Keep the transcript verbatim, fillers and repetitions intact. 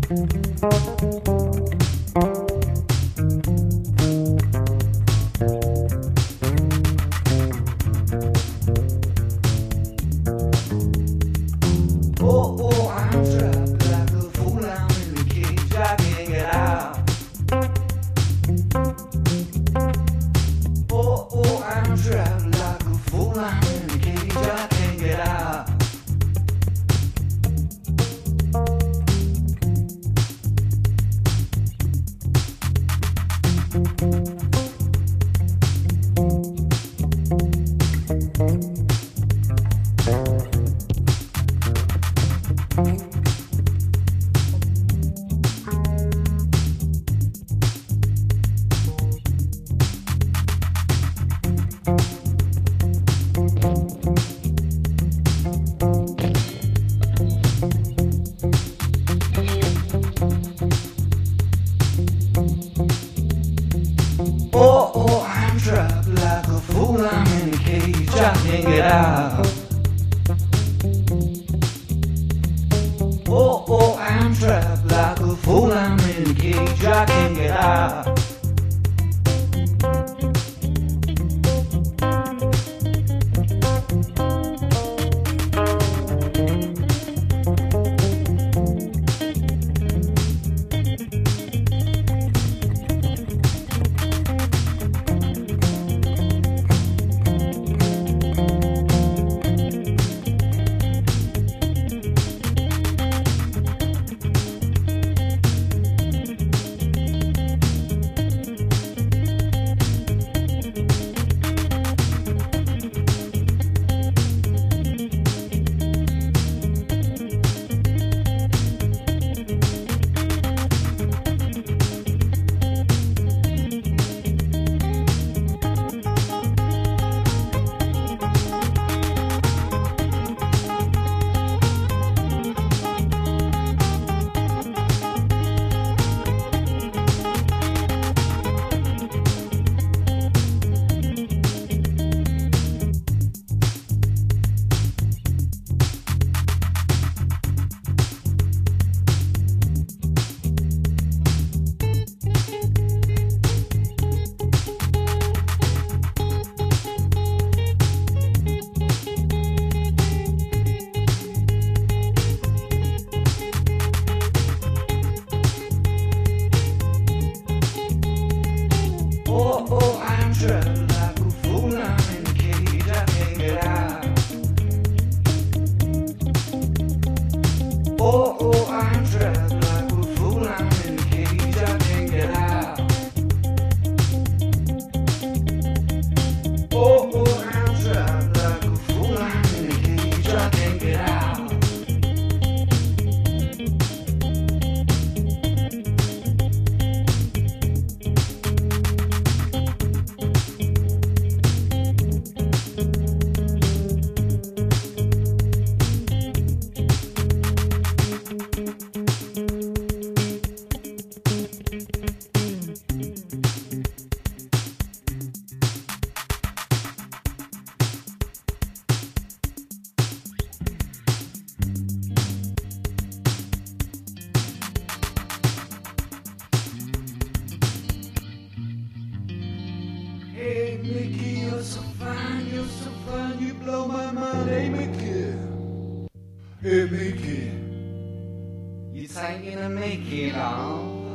Oh, oh, I'm trapped like a fool. I'm in a cage. I can't get out. Oh, oh, I'm trapped like a fool. I'm in a cage. I can't get out. Oh, oh, I'm trapped like a fool. I'm in a cage. I can't get out. Oh, oh, I'm trapped like a fool. I'm in a cage. I can't get out. Oh, oh, I'm trapped like a fool. I'm in a cage. I can't get out. Oh, oh, I'm trapped like a fool. I'm in a cage. I can't get out. Oh, oh, I'm trapped like a fool. I'm in a cage. I can't get out. Hey Mickey, you're so fine, you're so fine, you blow my mind. Hey Mickey, hey Mickey, you taking a Mickey now?